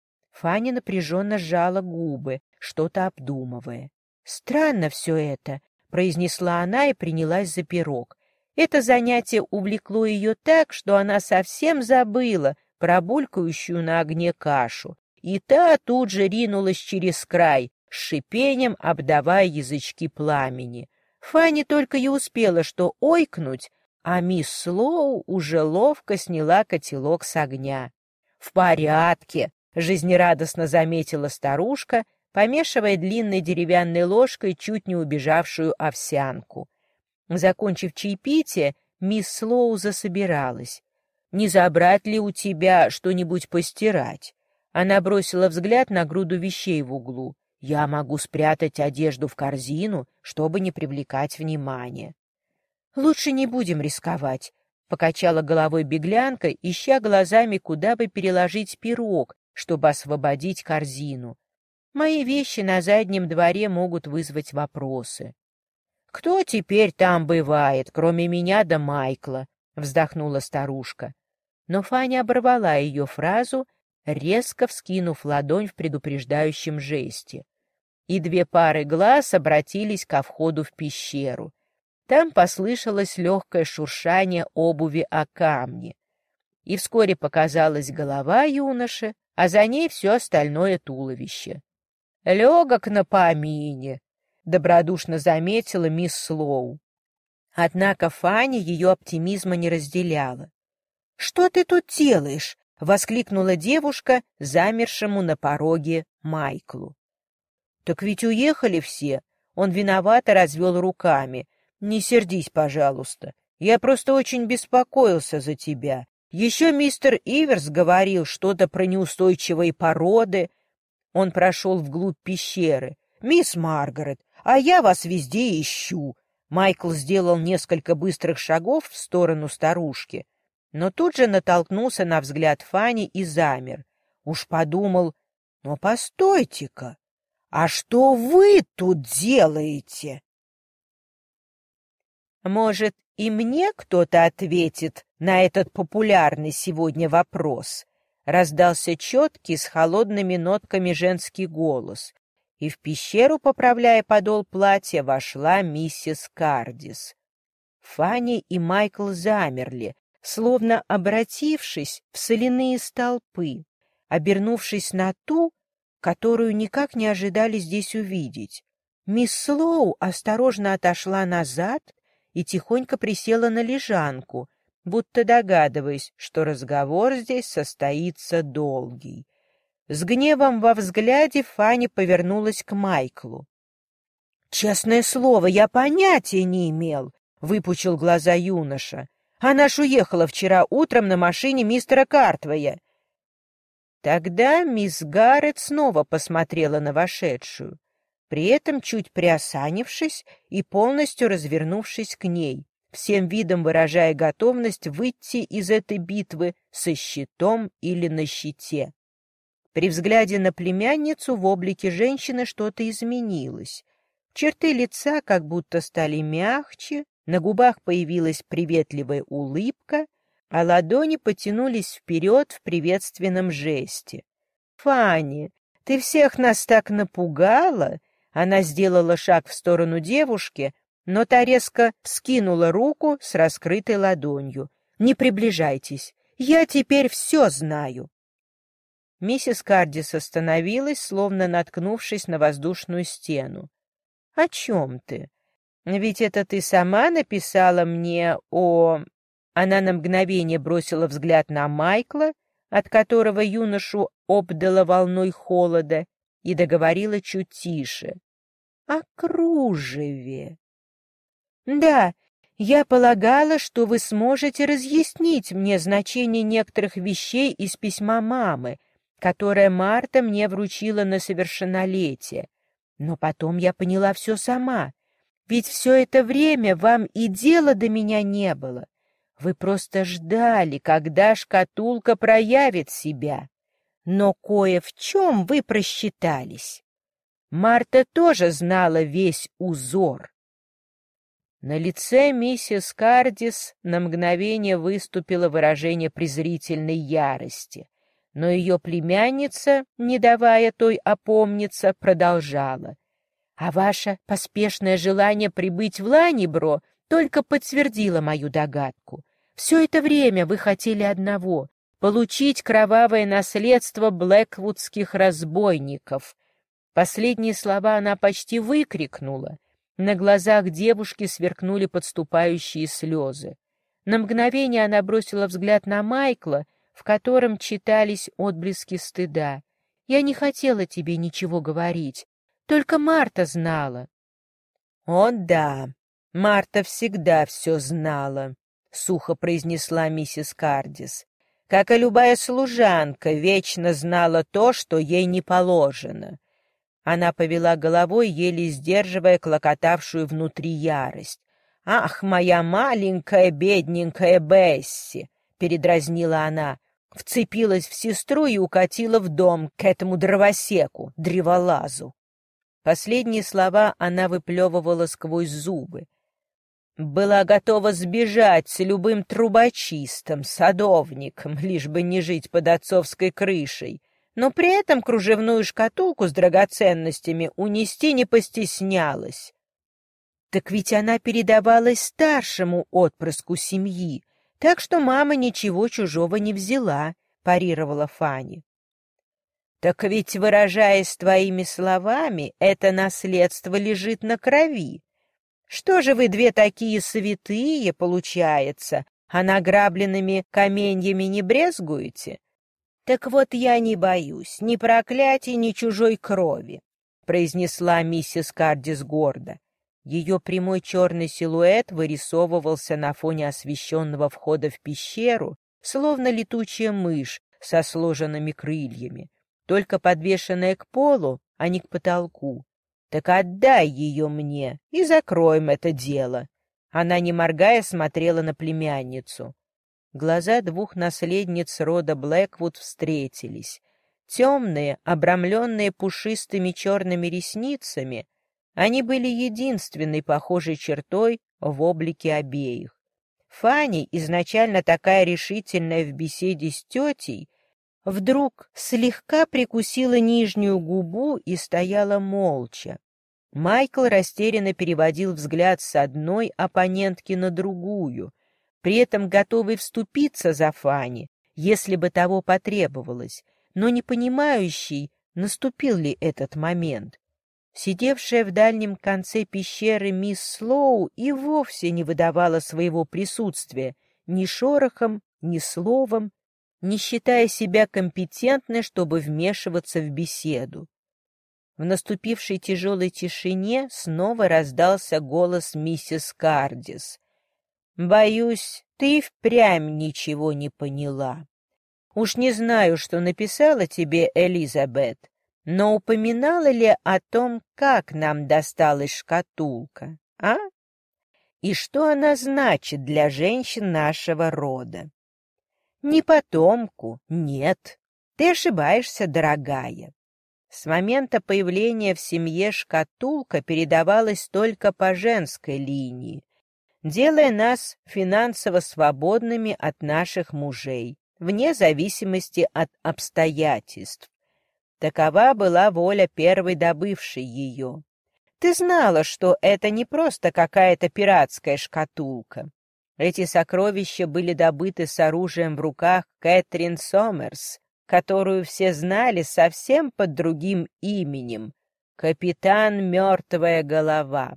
Фанни напряженно сжала губы, что-то обдумывая. «Странно все это», — произнесла она и принялась за пирог. Это занятие увлекло ее так, что она совсем забыла про булькающую на огне кашу, и та тут же ринулась через край, с шипением обдавая язычки пламени. Фанни только и успела что ойкнуть, а мисс Слоу уже ловко сняла котелок с огня. «В порядке», — жизнерадостно заметила старушка, помешивая длинной деревянной ложкой чуть не убежавшую овсянку. Закончив чаепитие, мисс Слоу засобиралась. «Не забрать ли у тебя что-нибудь постирать?» Она бросила взгляд на груду вещей в углу. «Я могу спрятать одежду в корзину, чтобы не привлекать внимания». «Лучше не будем рисковать», — покачала головой беглянка, ища глазами, куда бы переложить пирог, чтобы освободить корзину. «Мои вещи на заднем дворе могут вызвать вопросы». «Кто теперь там бывает, кроме меня да Майкла?» — вздохнула старушка. Но Фанни оборвала ее фразу, резко вскинув ладонь в предупреждающем жесте. И две пары глаз обратились ко входу в пещеру. Там послышалось легкое шуршание обуви о камни. И вскоре показалась голова юноши, а за ней все остальное туловище. «Легок на помине», — добродушно заметила мисс Слоу. Однако Фанни ее оптимизма не разделяла. «Что ты тут делаешь?» — воскликнула девушка, замершему на пороге Майклу. «Так ведь уехали все!» — он виновато развел руками. «Не сердись, пожалуйста. Я просто очень беспокоился за тебя. Еще мистер Иверс говорил что-то про неустойчивые породы». Он прошел вглубь пещеры. «Мисс Маргарет, а я вас везде ищу!» Майкл сделал несколько быстрых шагов в сторону старушки, но тут же натолкнулся на взгляд Фанни и замер. Уж подумал, но постойте-ка, а что вы тут делаете? Может, и мне кто-то ответит на этот популярный сегодня вопрос? Раздался четкий с холодными нотками женский голос, и в пещеру, поправляя подол платья, вошла миссис Кардис. Фанни и Майкл замерли, словно обратившись в соляные столпы, обернувшись на ту, которую никак не ожидали здесь увидеть. Мисс Слоу осторожно отошла назад и тихонько присела на лежанку, будто догадываясь, что разговор здесь состоится долгий. С гневом во взгляде Фанни повернулась к Майклу. «Честное слово, я понятия не имел», — выпучил глаза юноша. Она ж уехала вчера утром на машине мистера Картвея». Тогда мисс Гаррет снова посмотрела на вошедшую, при этом чуть приосанившись и полностью развернувшись к ней, всем видом выражая готовность выйти из этой битвы со щитом или на щите. При взгляде на племянницу в облике женщины что-то изменилось. Черты лица как будто стали мягче, на губах появилась приветливая улыбка, а ладони потянулись вперед в приветственном жесте. «Фанни, ты всех нас так напугала!» Она сделала шаг в сторону девушки, но та резко вскинула руку с раскрытой ладонью. «Не приближайтесь, я теперь все знаю!» Миссис Кардис остановилась, словно наткнувшись на воздушную стену. «О чем ты? Ведь это ты сама написала мне о...» Она на мгновение бросила взгляд на Майкла, от которого юношу обдала волной холода, и договорила чуть тише. «О кружеве». «Да, я полагала, что вы сможете разъяснить мне значение некоторых вещей из письма мамы, которое Марта мне вручила на совершеннолетие. Но потом я поняла все сама, ведь все это время вам и дела до меня не было. Вы просто ждали, когда шкатулка проявит себя. Но кое в чем вы просчитались. Марта тоже знала весь узор». На лице миссис Кардис на мгновение выступило выражение презрительной ярости, но ее племянница, не давая той опомниться, продолжала. «А ваше поспешное желание прибыть в Ланнибро только подтвердило мою догадку. Все это время вы хотели одного — получить кровавое наследство блэквудских разбойников». Последние слова она почти выкрикнула. На глазах девушки сверкнули подступающие слезы. На мгновение она бросила взгляд на Майкла, в котором читались отблески стыда. «Я не хотела тебе ничего говорить, только Марта знала». «О да, Марта всегда все знала», — сухо произнесла миссис Кардис. «Как и любая служанка, вечно знала то, что ей не положено». Она повела головой, еле сдерживая клокотавшую внутри ярость. «Ах, моя маленькая бедненькая Бесси!» — передразнила она, вцепилась в сестру и укатила в дом к этому дровосеку, древолазу. Последние слова она выплевывала сквозь зубы. Была готова сбежать с любым трубочистом, садовником, лишь бы не жить под отцовской крышей, но при этом кружевную шкатулку с драгоценностями унести не постеснялась. Так ведь она передавалась старшему отпрыску семьи, так что мама ничего чужого не взяла, парировала Фанни. Так ведь, выражаясь твоими словами, это наследство лежит на крови. Что же вы две такие святые, получается, а награбленными каменьями не брезгуете? Так вот я не боюсь ни проклятий, ни чужой крови, произнесла миссис Кардис гордо. Ее прямой черный силуэт вырисовывался на фоне освещенного входа в пещеру, словно летучая мышь со сложенными крыльями, только подвешенная к полу, а не к потолку. Так отдай ее мне и закроем это дело. Она, не моргая, смотрела на племянницу. Глаза двух наследниц рода Блэквуд встретились. Темные, обрамленные пушистыми черными ресницами, они были единственной похожей чертой в облике обеих. Фанни, изначально такая решительная в беседе с тетей, вдруг слегка прикусила нижнюю губу и стояла молча. Майкл растерянно переводил взгляд с одной оппонентки на другую, при этом готовый вступиться за Фанни, если бы того потребовалось, но не понимающий, наступил ли этот момент. Сидевшая в дальнем конце пещеры мисс Слоу и вовсе не выдавала своего присутствия ни шорохом, ни словом, не считая себя компетентной, чтобы вмешиваться в беседу. В наступившей тяжелой тишине снова раздался голос миссис Кардис. «Боюсь, ты и впрямь ничего не поняла. Уж не знаю, что написала тебе Элизабет, но упоминала ли о том, как нам досталась шкатулка, а? И что она значит для женщин нашего рода? Не потомку, нет. Ты ошибаешься, дорогая. С момента появления в семье шкатулка передавалась только по женской линии, делая нас финансово свободными от наших мужей, вне зависимости от обстоятельств. Такова была воля первой добывшей ее. Ты знала, что это не просто какая-то пиратская шкатулка. Эти сокровища были добыты с оружием в руках Кэтрин Сомерс, которую все знали совсем под другим именем — капитан Мертвая Голова.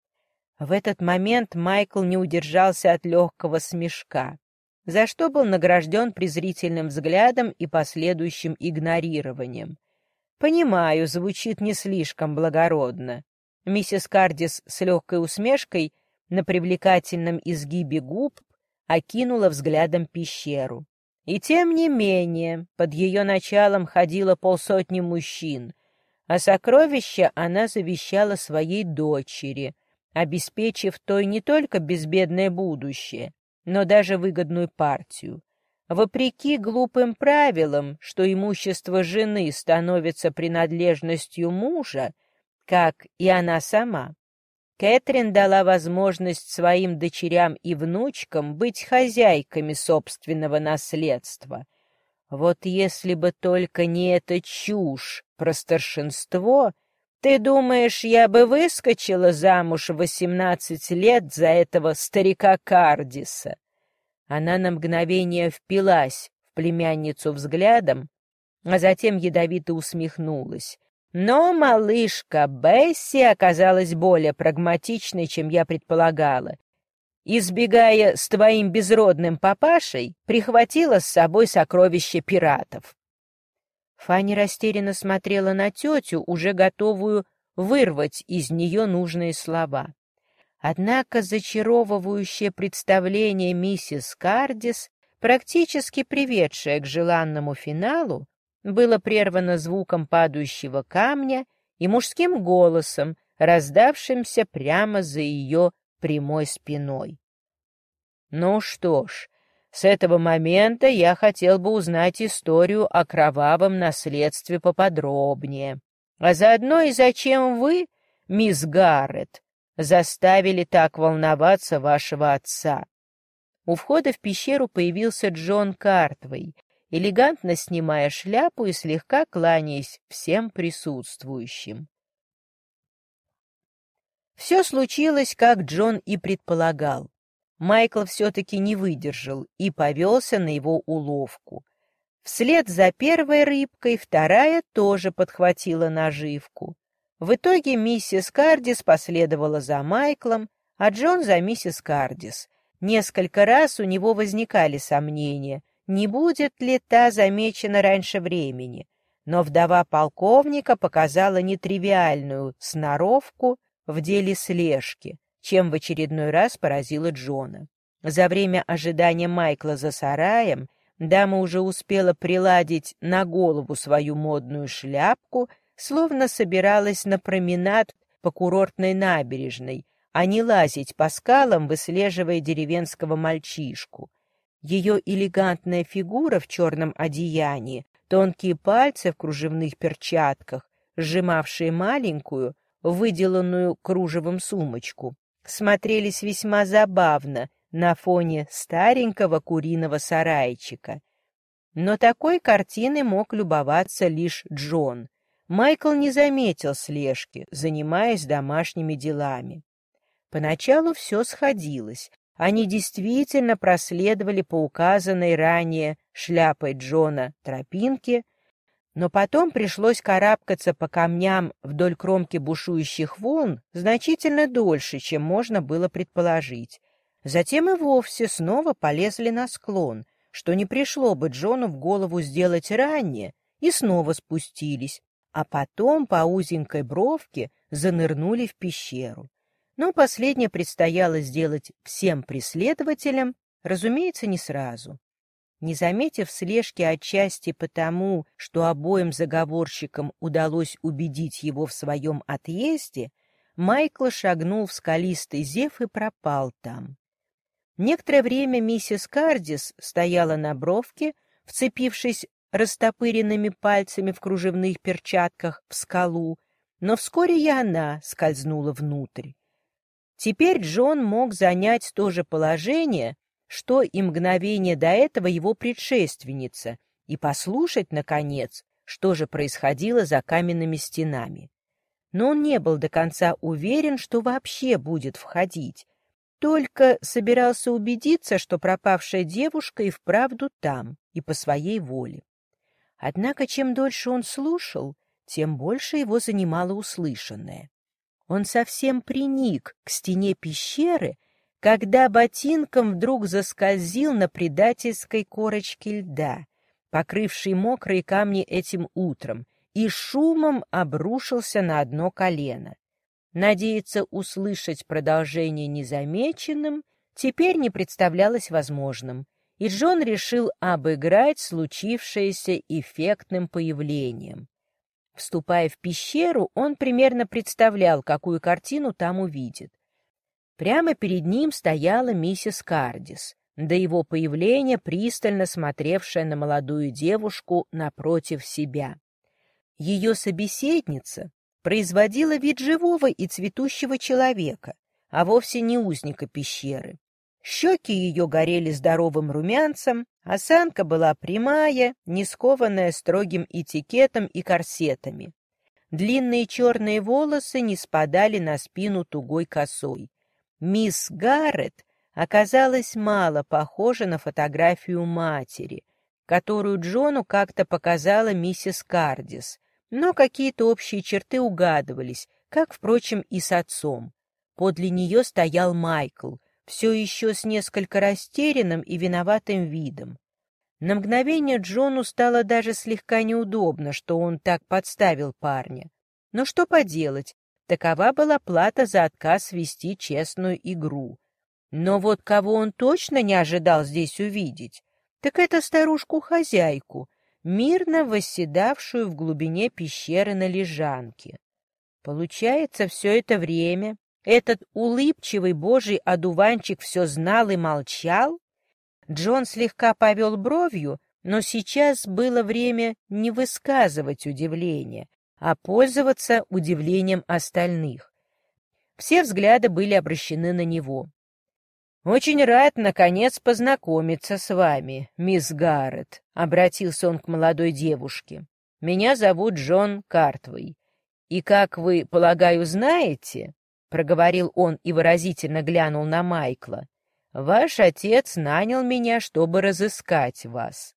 В этот момент Майкл не удержался от легкого смешка, за что был награжден презрительным взглядом и последующим игнорированием. «Понимаю, звучит не слишком благородно». Миссис Кардис с легкой усмешкой на привлекательном изгибе губ окинула взглядом пещеру. И тем не менее, под ее началом ходило полсотни мужчин, а сокровища она завещала своей дочери, обеспечив той не только безбедное будущее, но даже выгодную партию. Вопреки глупым правилам, что имущество жены становится принадлежностью мужа, как и она сама, Кэтрин дала возможность своим дочерям и внучкам быть хозяйками собственного наследства. Вот если бы только не эта чушь про старшинство, ты думаешь, я бы выскочила замуж в восемнадцать лет за этого старика Кардиса? Она на мгновение впилась в племянницу взглядом, а затем ядовито усмехнулась. Но малышка Бесси оказалась более прагматичной, чем я предполагала. Избегая с твоим безродным папашей, прихватила с собой сокровища пиратов. Фанни растерянно смотрела на тетю, уже готовую вырвать из нее нужные слова. Однако зачаровывающее представление миссис Кардис, практически приведшее к желанному финалу, было прервано звуком падающего камня и мужским голосом, раздавшимся прямо за ее прямой спиной. Ну что ж, с этого момента я хотел бы узнать историю о кровавом наследстве поподробнее, а заодно и зачем вы, мисс Гаррет, заставили так волноваться вашего отца. У входа в пещеру появился Джон Картвей, элегантно снимая шляпу и слегка кланяясь всем присутствующим. Все случилось, как Джон и предполагал. Майкл все-таки не выдержал и повелся на его уловку. Вслед за первой рыбкой вторая тоже подхватила наживку. В итоге миссис Кардис последовала за Майклом, а Джон за миссис Кардис. Несколько раз у него возникали сомнения, не будет ли та замечена раньше времени, но вдова полковника показала нетривиальную сноровку в деле слежки, чем в очередной раз поразила Джона. За время ожидания Майкла за сараем дама уже успела приладить на голову свою модную шляпку, словно собиралась на променад по курортной набережной, а не лазить по скалам, выслеживая деревенского мальчишку. Ее элегантная фигура в черном одеянии, тонкие пальцы в кружевных перчатках, сжимавшие маленькую, выделанную кружевом сумочку, смотрелись весьма забавно на фоне старенького куриного сарайчика. Но такой картины мог любоваться лишь Джон. Майкл не заметил слежки, занимаясь домашними делами. Поначалу все сходилось. Они действительно проследовали по указанной ранее шляпой Джона тропинке, но потом пришлось карабкаться по камням вдоль кромки бушующих волн значительно дольше, чем можно было предположить. Затем и вовсе снова полезли на склон, что не пришло бы Джону в голову сделать ранее, и снова спустились, а потом по узенькой бровке занырнули в пещеру. Но последнее предстояло сделать всем преследователям Разумеется, не сразу. Не заметив слежки отчасти потому, что обоим заговорщикам удалось убедить его в своем отъезде, Майкл шагнул в скалистый зев и пропал там. Некоторое время миссис Кардис стояла на бровке, вцепившись растопыренными пальцами в кружевных перчатках в скалу, но вскоре и она скользнула внутрь. Теперь Джон мог занять то же положение, что и мгновение до этого его предшественница, и послушать, наконец, что же происходило за каменными стенами. Но он не был до конца уверен, что вообще будет входить, только собирался убедиться, что пропавшая девушка и вправду там, и по своей воле. Однако чем дольше он слушал, тем больше его занимало услышанное. Он совсем приник к стене пещеры, когда ботинком вдруг заскользил на предательской корочке льда, покрывшей мокрые камни этим утром, и шумом обрушился на одно колено. Надеяться услышать продолжение незамеченным теперь не представлялось возможным, и Джон решил обыграть случившееся эффектным появлением. Вступая в пещеру, он примерно представлял, какую картину там увидит. Прямо перед ним стояла миссис Кардис, до его появления пристально смотревшая на молодую девушку напротив себя. Ее собеседница производила вид живого и цветущего человека, а вовсе не узника пещеры. Щеки ее горели здоровым румянцем, осанка была прямая, не скованная строгим этикетом и корсетами. Длинные черные волосы не спадали на спину тугой косой. Мисс Гаррет оказалась мало похожа на фотографию матери, которую Джону как-то показала миссис Кардис, но какие-то общие черты угадывались, как, впрочем, и с отцом. Подле нее стоял Майкл, все еще с несколько растерянным и виноватым видом. На мгновение Джону стало даже слегка неудобно, что он так подставил парня. Но что поделать, такова была плата за отказ вести честную игру. Но вот кого он точно не ожидал здесь увидеть, так это старушку-хозяйку, мирно восседавшую в глубине пещеры на лежанке. Получается, все это время этот улыбчивый божий одуванчик все знал и молчал? Джон слегка повел бровью, но сейчас было время не высказывать удивления, а пользоваться удивлением остальных. Все взгляды были обращены на него. «Очень рад, наконец, познакомиться с вами, мисс Гаррет», — обратился он к молодой девушке. «Меня зовут Джон Картвей, и, как вы, полагаю, знаете...» — проговорил он и выразительно глянул на Майкла. «Ваш отец нанял меня, чтобы разыскать вас».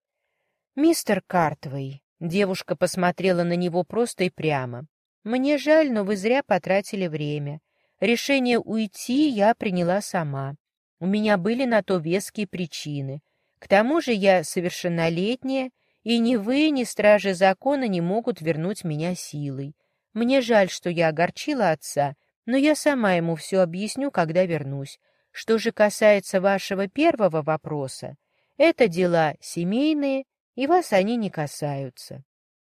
«Мистер Картвей», — девушка посмотрела на него просто и прямо, — «мне жаль, но вы зря потратили время. Решение уйти я приняла сама. У меня были на то веские причины. К тому же я совершеннолетняя, и ни вы, ни стражи закона не могут вернуть меня силой. Мне жаль, что я огорчила отца, но я сама ему все объясню, когда вернусь. Что же касается вашего первого вопроса, это дела семейные, и вас они не касаются».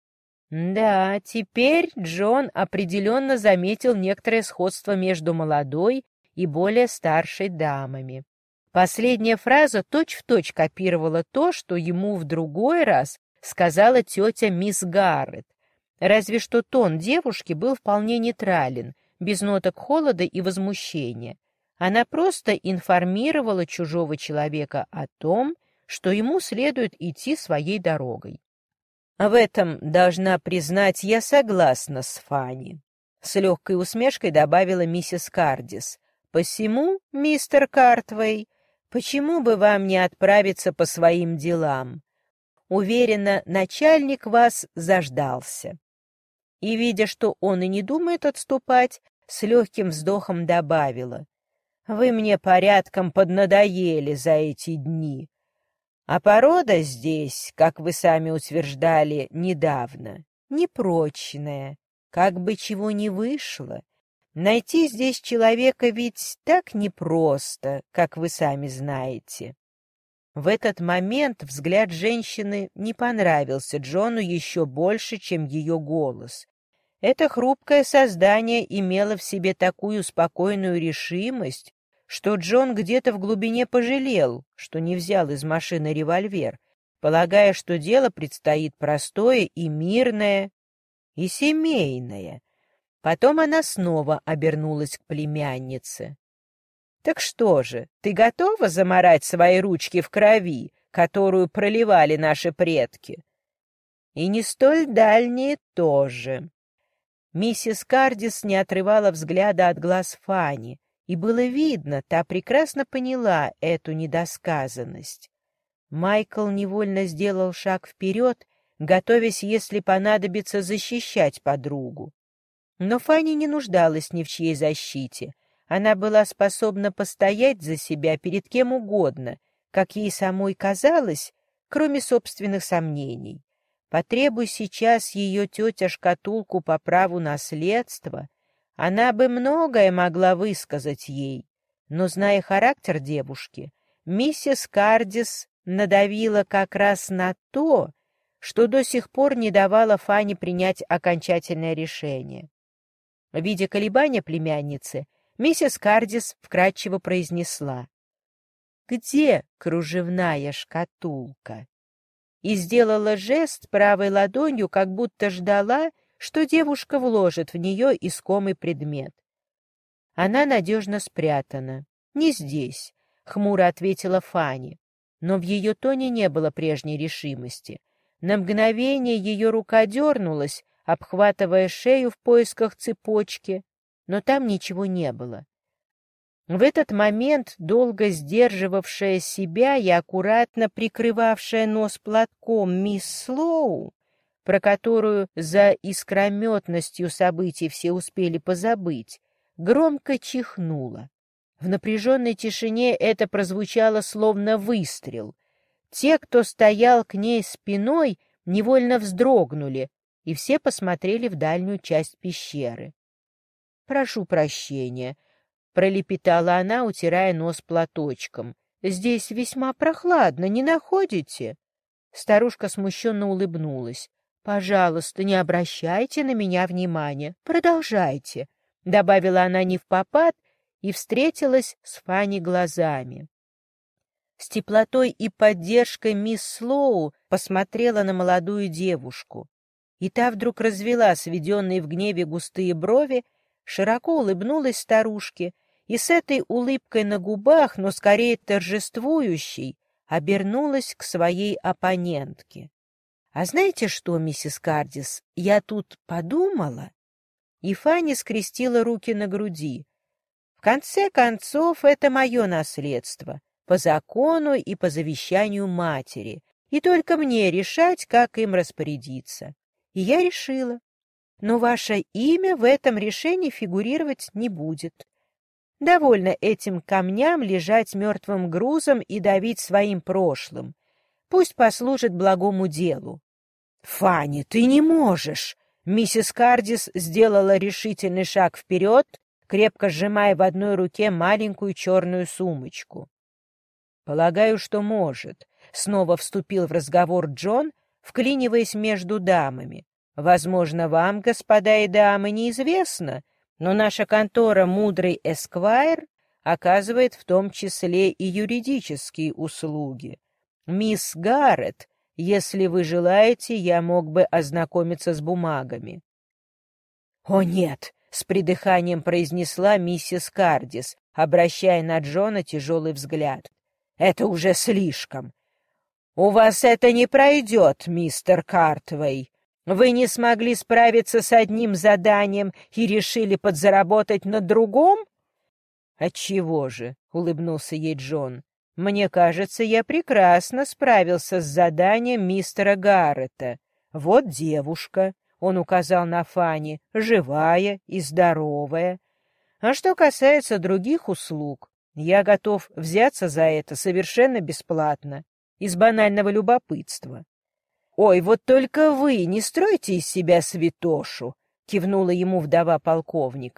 Да, теперь Джон определенно заметил некоторое сходство между молодой и более старшей дамами. Последняя фраза точь-в-точь копировала то, что ему в другой раз сказала тетя мисс Гаррет. Разве что тон девушки был вполне нейтрален, без ноток холода и возмущения. Она просто информировала чужого человека о том, что ему следует идти своей дорогой. «В этом, должна признать, я согласна с Фанни», — с легкой усмешкой добавила миссис Кардис. «Посему, мистер Картвей, почему бы вам не отправиться по своим делам? Уверена, начальник вас заждался». И, видя, что он и не думает отступать, с легким вздохом добавила: «Вы мне порядком поднадоели за эти дни. А порода здесь, как вы сами утверждали недавно, непрочная, как бы чего ни вышло. Найти здесь человека ведь так непросто, как вы сами знаете». В этот момент взгляд женщины не понравился Джону еще больше, чем ее голос. Это хрупкое создание имело в себе такую спокойную решимость, что Джон где-то в глубине пожалел, что не взял из машины револьвер, полагая, что дело предстоит простое и мирное, и семейное. Потом она снова обернулась к племяннице. «Так что же, ты готова замарать свои ручки в крови, которую проливали наши предки?» «И не столь дальние тоже». Миссис Кардис не отрывала взгляда от глаз Фанни, и было видно, та прекрасно поняла эту недосказанность. Майкл невольно сделал шаг вперед, готовясь, если понадобится, защищать подругу. Но Фанни не нуждалась ни в чьей защите. Она была способна постоять за себя перед кем угодно, как ей самой казалось, кроме собственных сомнений. Потребуй сейчас ее тетя шкатулку по праву наследства, она бы многое могла высказать ей. Но, зная характер девушки, миссис Кардис надавила как раз на то, что до сих пор не давало Фанни принять окончательное решение. Видя колебания племянницы, миссис Кардис вкратчиво произнесла: «Где кружевная шкатулка?» и сделала жест правой ладонью, как будто ждала, что девушка вложит в нее искомый предмет. «Она надежно спрятана. Не здесь», — хмуро ответила Фанни, но в ее тоне не было прежней решимости. На мгновение ее рука дернулась, обхватывая шею в поисках цепочки, но там ничего не было. В этот момент долго сдерживавшая себя и аккуратно прикрывавшая нос платком мисс Слоу, про которую за искрометностью событий все успели позабыть, громко чихнула. В напряженной тишине это прозвучало словно выстрел. Те, кто стоял к ней спиной, невольно вздрогнули, и все посмотрели в дальнюю часть пещеры. «Прошу прощения», — пролепетала она, утирая нос платочком. «Здесь весьма прохладно, не находите?» Старушка смущенно улыбнулась. «Пожалуйста, не обращайте на меня внимания. Продолжайте», — добавила она невпопад и встретилась с Фанни глазами. С теплотой и поддержкой мисс Слоу посмотрела на молодую девушку, и та вдруг развела сведенные в гневе густые брови, широко улыбнулась старушке и с этой улыбкой на губах, но скорее торжествующей, обернулась к своей оппонентке. «А знаете что, миссис Кардис, я тут подумала...» И Фанни скрестила руки на груди. «В конце концов, это мое наследство, по закону и по завещанию матери, и только мне решать, как им распорядиться. И я решила. Но ваше имя в этом решении фигурировать не будет. Довольно этим камням лежать мертвым грузом и давить своим прошлым. Пусть послужит благому делу». «Фанни, ты не можешь!» Миссис Кардис сделала решительный шаг вперед, крепко сжимая в одной руке маленькую черную сумочку. «Полагаю, что может», — снова вступил в разговор Джон, вклиниваясь между дамами. «Возможно, вам, господа и дамы, неизвестно, но наша контора «Мудрый Эсквайр» оказывает в том числе и юридические услуги. Мисс Гарретт, если вы желаете, я мог бы ознакомиться с бумагами». «О, нет!» — с придыханием произнесла миссис Кардис, обращая на Джона тяжелый взгляд. «Это уже слишком. У вас это не пройдет, мистер Картвей. Вы не смогли справиться с одним заданием и решили подзаработать на другом?» «Отчего же?» — улыбнулся ей Джон. «Мне кажется, я прекрасно справился с заданием мистера Гаррета. Вот девушка», — он указал на Фанни, — «живая и здоровая. А что касается других услуг, я готов взяться за это совершенно бесплатно, из банального любопытства». «Ой, вот только вы не стройте из себя святошу», — кивнула ему вдова полковника.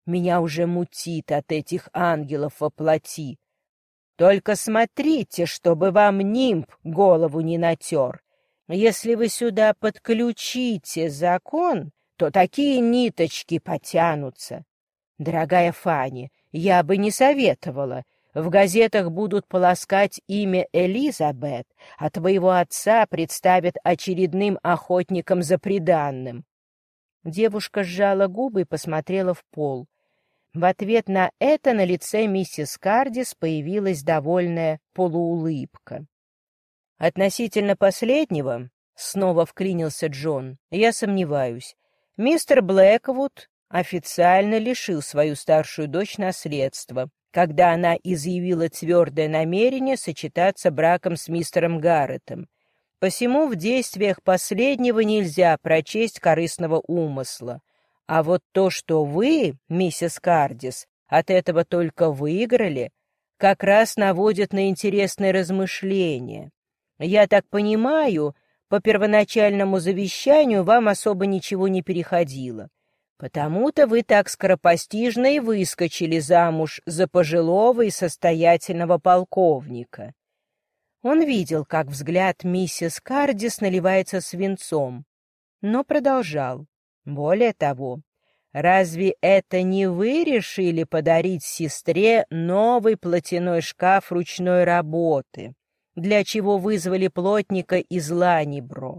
Меня уже мутит от этих ангелов во плоти. Только смотрите, чтобы вам нимб голову не натер. Если вы сюда подключите закон, то такие ниточки потянутся. Дорогая Фанни, я бы не советовала. В газетах будут полоскать имя Элизабет, а твоего отца представят очередным охотником за приданным. Девушка сжала губы и посмотрела в пол. В ответ на это на лице миссис Кардис появилась довольная полуулыбка. Относительно последнего, снова вклинился Джон, я сомневаюсь. Мистер Блэквуд официально лишил свою старшую дочь наследства, когда она изъявила твердое намерение сочетаться браком с мистером Гарретом. Посему в действиях последнего нельзя прочесть корыстного умысла. А вот то, что вы, миссис Кардис, от этого только выиграли, как раз наводит на интересные размышления. Я так понимаю, по первоначальному завещанию вам особо ничего не переходило. Потому-то вы так скоропостижно и выскочили замуж за пожилого и состоятельного полковника. Он видел, как взгляд миссис Кардис наливается свинцом, но продолжал. Более того, разве это не вы решили подарить сестре новый платяной шкаф ручной работы, для чего вызвали плотника из Ланнибро?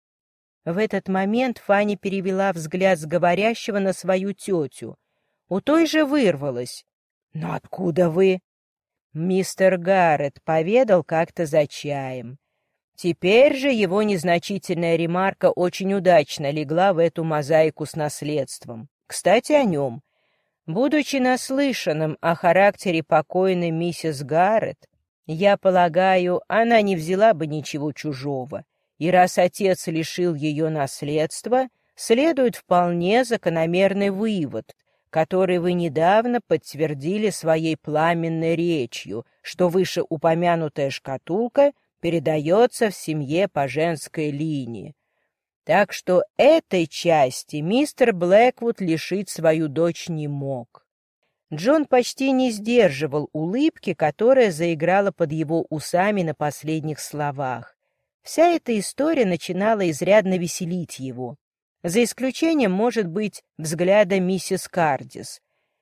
В этот момент Фанни перевела взгляд с говорящего на свою тетю. У той же вырвалось. «Но откуда вы?» Мистер Гаррет поведал как-то за чаем. Теперь же его незначительная ремарка очень удачно легла в эту мозаику с наследством. Кстати, о нем. Будучи наслышанным о характере покойной миссис Гаррет, я полагаю, она не взяла бы ничего чужого. И раз отец лишил ее наследства, следует вполне закономерный вывод, который вы недавно подтвердили своей пламенной речью, что вышеупомянутая шкатулка передается в семье по женской линии. Так что этой части мистер Блэквуд лишить свою дочь не мог. Джон почти не сдерживал улыбки, которая заиграла под его усами на последних словах. Вся эта история начинала изрядно веселить его, за исключением, может быть, взгляда миссис Кардис.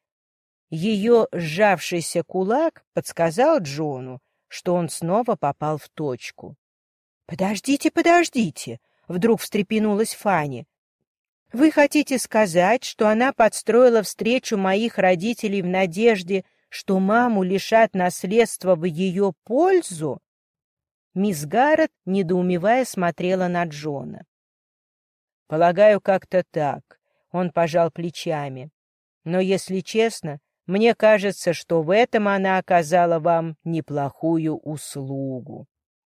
Ее сжавшийся кулак подсказал Джону, что он снова попал в точку. «Подождите, подождите!» — вдруг встрепенулась Фанни. «Вы хотите сказать, что она подстроила встречу моих родителей в надежде, что маму лишат наследства в ее пользу?» Мисс Гаррет, недоумевая, смотрела на Джона. «Полагаю, как-то так», — он пожал плечами. «Но, если честно, мне кажется, что в этом она оказала вам неплохую услугу».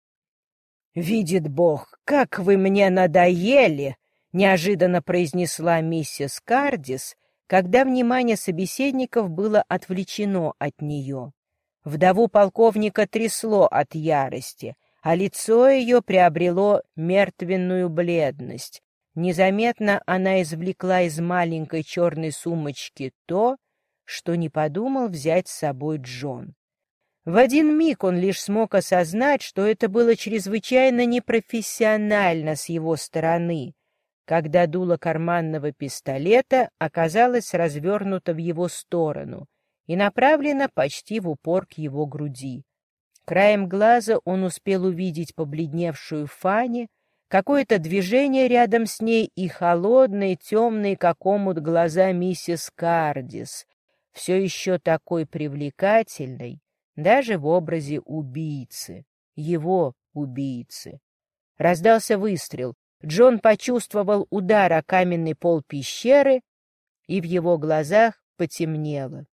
«Видит Бог, как вы мне надоели!» — неожиданно произнесла миссис Кардис, когда внимание собеседников было отвлечено от нее. Вдову полковника трясло от ярости, а лицо ее приобрело мертвенную бледность. Незаметно она извлекла из маленькой черной сумочки то, что не подумал взять с собой Джон. В один миг он лишь смог осознать, что это было чрезвычайно непрофессионально с его стороны, когда дуло карманного пистолета оказалось развернуто в его сторону и направлено почти в упор к его груди. Краем глаза он успел увидеть побледневшую Фанни, какое-то движение рядом с ней и холодные, темные, как омут, глаза миссис Кардис, все еще такой привлекательной, даже в образе убийцы, его убийцы. Раздался выстрел. Джон почувствовал удар о каменный пол пещеры, и в его глазах потемнело.